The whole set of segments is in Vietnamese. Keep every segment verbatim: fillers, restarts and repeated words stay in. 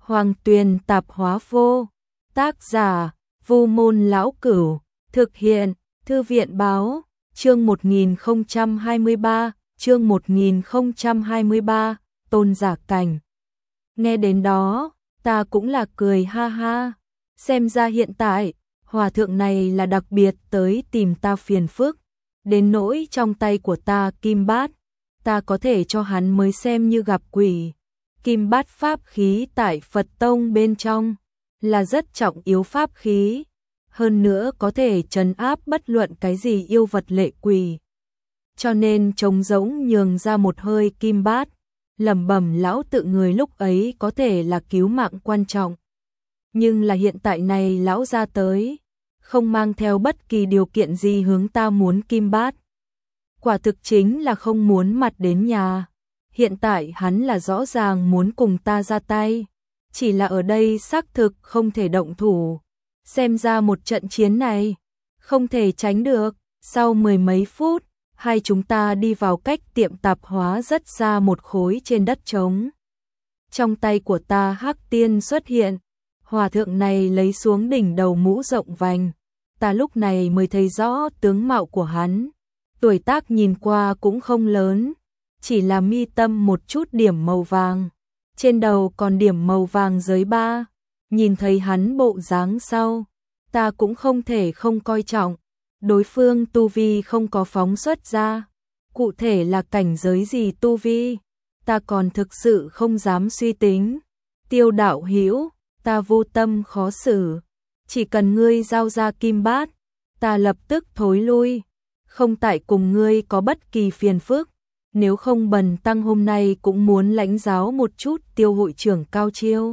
Hoàng Tuyền Tạp Hóa Vô, tác giả Vu Môn Lão Cửu, thực hiện Thư viện Báo, chương một nghìn không trăm hai mươi ba, chương một nghìn không trăm hai mươi ba, Tôn Giả Cảnh. Nghe đến đó, ta cũng là cười ha ha, xem ra hiện tại, hòa thượng này là đặc biệt tới tìm ta phiền phức, đến nỗi trong tay của ta kim bát, ta có thể cho hắn mới xem như gặp quỷ. Kim bát pháp khí tại Phật Tông bên trong là rất trọng yếu pháp khí, hơn nữa có thể trấn áp bất luận cái gì yêu vật lệ quỷ. Cho nên trống rỗng nhường ra một hơi kim bát, lẩm bẩm lão tự người lúc ấy có thể là cứu mạng quan trọng. Nhưng là hiện tại này lão ra tới, không mang theo bất kỳ điều kiện gì hướng ta muốn kim bát. Quả thực chính là không muốn mặt đến nhà. Hiện tại hắn là rõ ràng muốn cùng ta ra tay, chỉ là ở đây xác thực không thể động thủ. Xem ra một trận chiến này không thể tránh được. Sau mười mấy phút, hai chúng ta đi vào cách tiệm tạp hóa rất xa một khối trên đất trống. Trong tay của ta hắc tiên xuất hiện, hòa thượng này lấy xuống đỉnh đầu mũ rộng vành. Ta lúc này mới thấy rõ tướng mạo của hắn. Tuổi tác nhìn qua cũng không lớn, chỉ là mi tâm một chút điểm màu vàng, trên đầu còn điểm màu vàng dưới ba. Nhìn thấy hắn bộ dáng sau, ta cũng không thể không coi trọng. Đối phương tu vi không có phóng xuất ra, cụ thể là cảnh giới gì tu vi, ta còn thực sự không dám suy tính. Tiêu đạo hữu, ta vô tâm khó xử, chỉ cần ngươi giao ra kim bát, ta lập tức thối lui, không tại cùng ngươi có bất kỳ phiền phức. Nếu không bần tăng hôm nay cũng muốn lãnh giáo một chút Tiêu hội trưởng cao chiêu.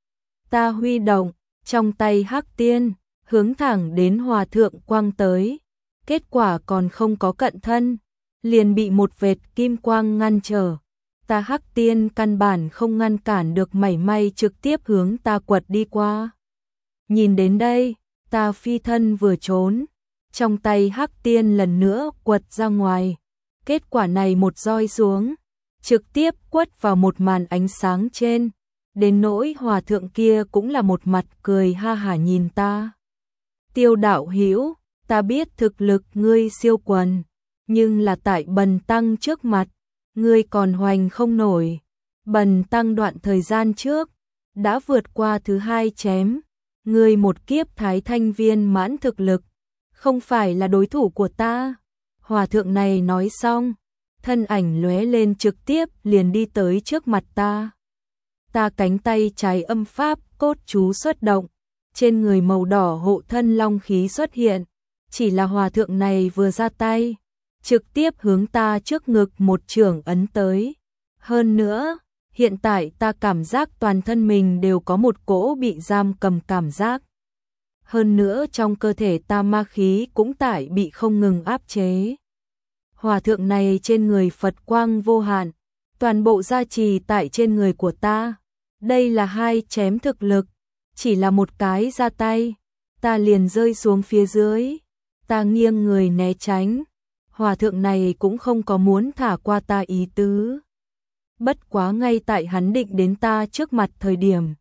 Ta huy động, trong tay hắc tiên, hướng thẳng đến hòa thượng quang tới. Kết quả còn không có cận thân, liền bị một vệt kim quang ngăn trở. Ta hắc tiên căn bản không ngăn cản được mảy may, trực tiếp hướng ta quật đi qua. Nhìn đến đây, ta phi thân vừa trốn, trong tay hắc tiên lần nữa quật ra ngoài. Kết quả này một roi xuống, trực tiếp quất vào một màn ánh sáng trên. Đến nỗi hòa thượng kia cũng là một mặt cười ha hả nhìn ta. Tiêu đạo hữu, ta biết thực lực ngươi siêu quần, nhưng là tại bần tăng trước mặt, ngươi còn hoành không nổi. Bần tăng đoạn thời gian trước, đã vượt qua thứ hai chém, ngươi một kiếp thái thanh viên mãn thực lực, không phải là đối thủ của ta. Hòa thượng này nói xong, thân ảnh lóe lên trực tiếp liền đi tới trước mặt ta. Ta cánh tay trái âm pháp cốt chú xuất động, trên người màu đỏ hộ thân long khí xuất hiện, chỉ là hòa thượng này vừa ra tay, trực tiếp hướng ta trước ngực một chưởng ấn tới. Hơn nữa, hiện tại ta cảm giác toàn thân mình đều có một cỗ bị giam cầm cảm giác. Hơn nữa trong cơ thể ta ma khí cũng tại bị không ngừng áp chế. Hòa thượng này trên người Phật quang vô hạn, toàn bộ gia trì tại trên người của ta. Đây là hai chém thực lực, chỉ là một cái ra tay, ta liền rơi xuống phía dưới. Ta nghiêng người né tránh, hòa thượng này cũng không có muốn thả qua ta ý tứ. Bất quá ngay tại hắn định đến ta trước mặt thời điểm,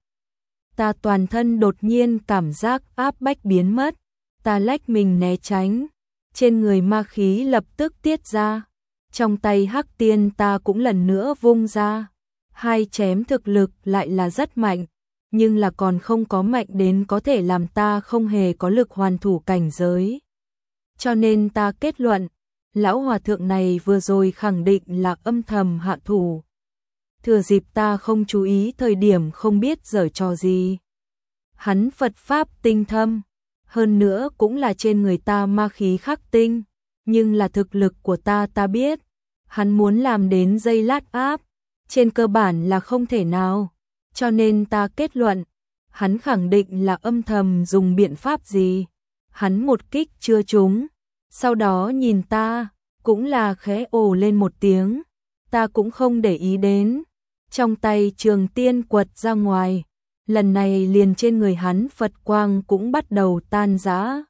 ta toàn thân đột nhiên cảm giác áp bách biến mất, ta lách mình né tránh, trên người ma khí lập tức tiết ra, trong tay hắc tiên ta cũng lần nữa vung ra. Hai chém thực lực lại là rất mạnh, nhưng là còn không có mạnh đến có thể làm ta không hề có lực hoàn thủ cảnh giới. Cho nên ta kết luận, lão hòa thượng này vừa rồi khẳng định là âm thầm hạ thủ. Thừa dịp ta không chú ý thời điểm không biết giở trò gì. Hắn Phật pháp tinh thâm, hơn nữa cũng là trên người ta ma khí khắc tinh, nhưng là thực lực của ta ta biết, hắn muốn làm đến dây lát áp, trên cơ bản là không thể nào. Cho nên ta kết luận, hắn khẳng định là âm thầm dùng biện pháp gì. Hắn một kích chưa trúng, sau đó nhìn ta, cũng là khẽ ồ lên một tiếng, ta cũng không để ý đến. Trong tay trường tiên quật ra ngoài, lần này liền trên người hắn Phật quang cũng bắt đầu tan rã.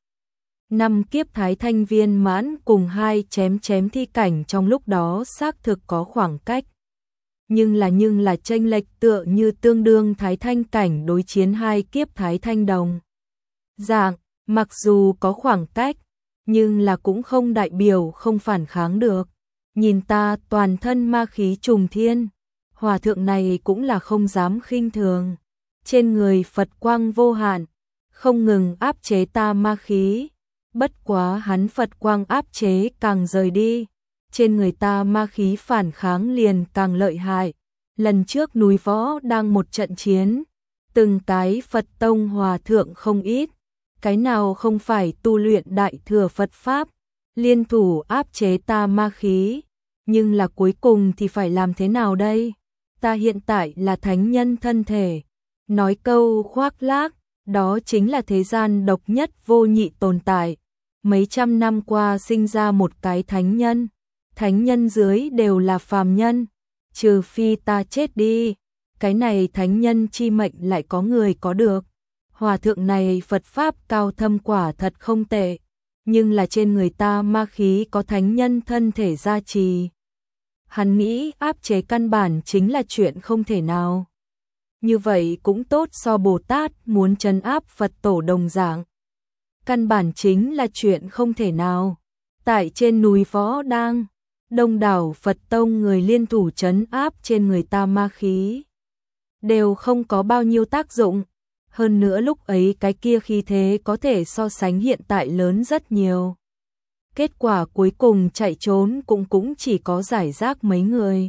Năm kiếp thái thanh viên mãn cùng hai chém chém thi cảnh trong lúc đó xác thực có khoảng cách. nhưng là nhưng là chênh lệch tựa như tương đương Thái Thanh cảnh đối chiến hai kiếp Thái Thanh đồng. Dạng, mặc dù có khoảng cách, nhưng là cũng không đại biểu không phản kháng được. Nhìn ta toàn thân ma khí trùng thiên, hòa thượng này cũng là không dám khinh thường. Trên người Phật quang vô hạn, không ngừng áp chế ta ma khí. Bất quá hắn Phật quang áp chế càng rời đi, trên người ta ma khí phản kháng liền càng lợi hại. Lần trước núi Võ đang một trận chiến, từng cái Phật tông hòa thượng không ít, cái nào không phải tu luyện đại thừa Phật Pháp, liên thủ áp chế ta ma khí. Nhưng là cuối cùng thì phải làm thế nào đây? Ta hiện tại là thánh nhân thân thể. Nói câu khoác lác, đó chính là thế gian độc nhất vô nhị tồn tại. Mấy trăm năm qua sinh ra một cái thánh nhân, thánh nhân dưới đều là phàm nhân, trừ phi ta chết đi, cái này thánh nhân chi mệnh lại có người có được. Hòa thượng này Phật Pháp cao thâm quả thật không tệ, nhưng là trên người ta ma khí có thánh nhân thân thể gia trì. Hắn nghĩ áp chế căn bản chính là chuyện không thể nào. Như vậy cũng tốt so Bồ Tát muốn trấn áp Phật tổ đồng dạng. Căn bản chính là chuyện không thể nào. Tại trên núi Võ Đang, đông đảo Phật tông người liên thủ trấn áp trên người ta ma khí, đều không có bao nhiêu tác dụng. Hơn nữa lúc ấy cái kia khí thế có thể so sánh hiện tại lớn rất nhiều. Kết quả cuối cùng chạy trốn cũng cũng chỉ có giải rác mấy người.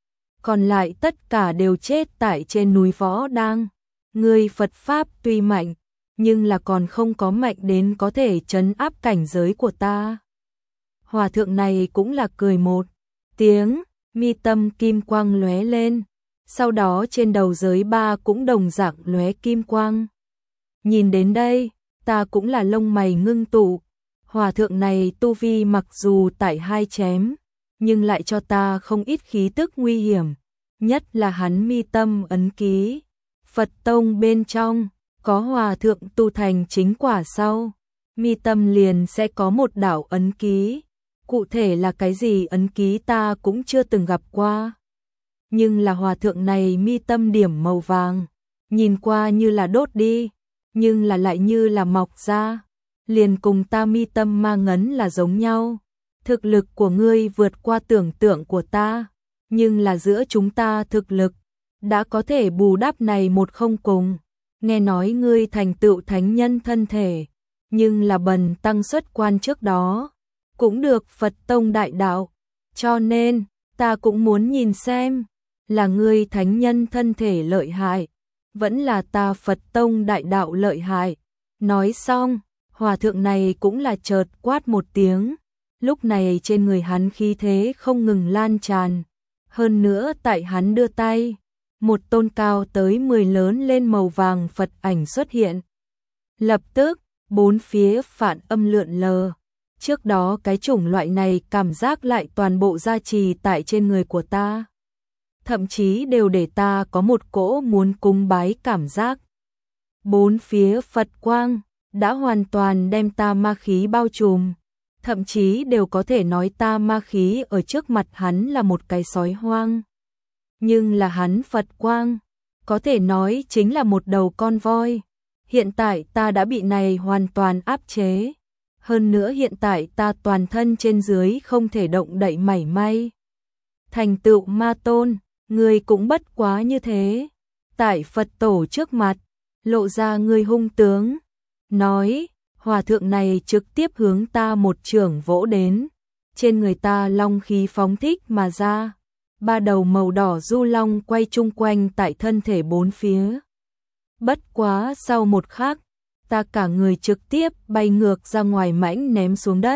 Còn lại tất cả đều chết tại trên núi Võ Đang. Người Phật Pháp tuy mạnh, nhưng là còn không có mạnh đến có thể trấn áp cảnh giới của ta. Hòa thượng này cũng là cười một tiếng, mi tâm kim quang lóe lên, sau đó trên đầu giới ba cũng đồng dạng lóe kim quang. Nhìn đến đây, ta cũng là lông mày ngưng tụ. Hòa thượng này tu vi mặc dù tại hai chém, nhưng lại cho ta không ít khí tức nguy hiểm, nhất là hắn mi tâm ấn ký. Phật tông bên trong có hòa thượng tu thành chính quả sau, mi tâm liền sẽ có một đạo ấn ký. Cụ thể là cái gì ấn ký ta cũng chưa từng gặp qua. Nhưng là hòa thượng này mi tâm điểm màu vàng, nhìn qua như là đốt đi, nhưng là lại như là mọc ra, liền cùng ta mi tâm ma ngấn là giống nhau. Thực lực của ngươi vượt qua tưởng tượng của ta, nhưng là giữa chúng ta thực lực đã có thể bù đắp này một không cùng. Nghe nói ngươi thành tựu thánh nhân thân thể, nhưng là bần tăng xuất quan trước đó cũng được Phật tông đại đạo, cho nên ta cũng muốn nhìn xem là ngươi thánh nhân thân thể lợi hại, vẫn là ta Phật tông đại đạo lợi hại. Nói xong, hòa thượng này cũng là chợt quát một tiếng, lúc này trên người hắn khí thế không ngừng lan tràn. Hơn nữa tại hắn đưa tay, một tôn cao tới mười lớn lên màu vàng Phật ảnh xuất hiện. Lập tức, bốn phía phản âm lượn lờ. Trước đó cái chủng loại này cảm giác lại toàn bộ gia trì tại trên người của ta. Thậm chí đều để ta có một cỗ muốn cúng bái cảm giác. Bốn phía Phật quang đã hoàn toàn đem ta ma khí bao trùm. Thậm chí đều có thể nói ta ma khí ở trước mặt hắn là một cái sói hoang. Nhưng là hắn Phật quang, có thể nói chính là một đầu con voi. Hiện tại ta đã bị này hoàn toàn áp chế. Hơn nữa hiện tại ta toàn thân trên dưới không thể động đậy mảy may. Thành tựu ma tôn, ngươi cũng bất quá như thế. Tại Phật tổ trước mặt, lộ ra ngươi hung tướng. Nói, hòa thượng này trực tiếp hướng ta một chưởng vỗ đến. Trên người ta long khí phóng thích mà ra. Ba đầu màu đỏ du long quay chung quanh tại thân thể bốn phía. Bất quá sau một khắc, ta cả người trực tiếp bay ngược ra ngoài mãnh ném xuống đất.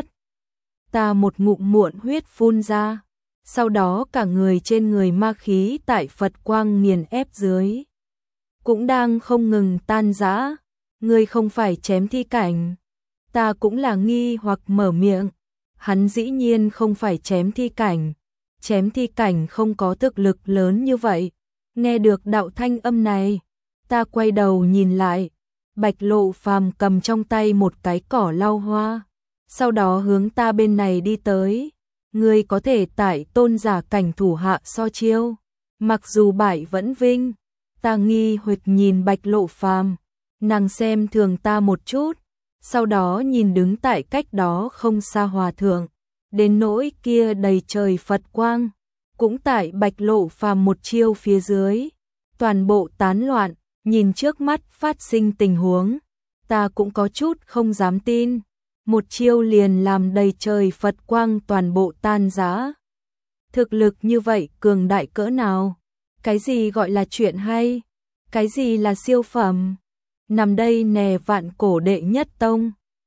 Ta một ngụm muộn huyết phun ra, sau đó cả người trên người ma khí tại Phật quang nghiền ép dưới. Cũng đang không ngừng tan rã, ngươi không phải chém thi cảnh. Ta cũng là nghi hoặc mở miệng, hắn dĩ nhiên không phải chém thi cảnh. Chém thi cảnh không có thực lực lớn như vậy. Nghe được đạo thanh âm này, ta quay đầu nhìn lại. Bạch Lộ Phàm cầm trong tay một cái cỏ lau hoa, sau đó hướng ta bên này đi tới. Ngươi có thể tại tôn giả cảnh thủ hạ so chiêu. Mặc dù bại vẫn vinh, ta nghi huệt nhìn Bạch Lộ Phàm, nàng xem thường ta một chút, sau đó nhìn đứng tại cách đó không xa hòa thượng, đến nỗi kia đầy trời Phật quang, cũng tại Bạch Lộ Phàm một chiêu phía dưới, toàn bộ tán loạn, nhìn trước mắt phát sinh tình huống, ta cũng có chút không dám tin, một chiêu liền làm đầy trời Phật quang toàn bộ tan rã. Thực lực như vậy cường đại cỡ nào? Cái gì gọi là chuyện hay? Cái gì là siêu phẩm? Nằm đây nè vạn cổ đệ nhất tông,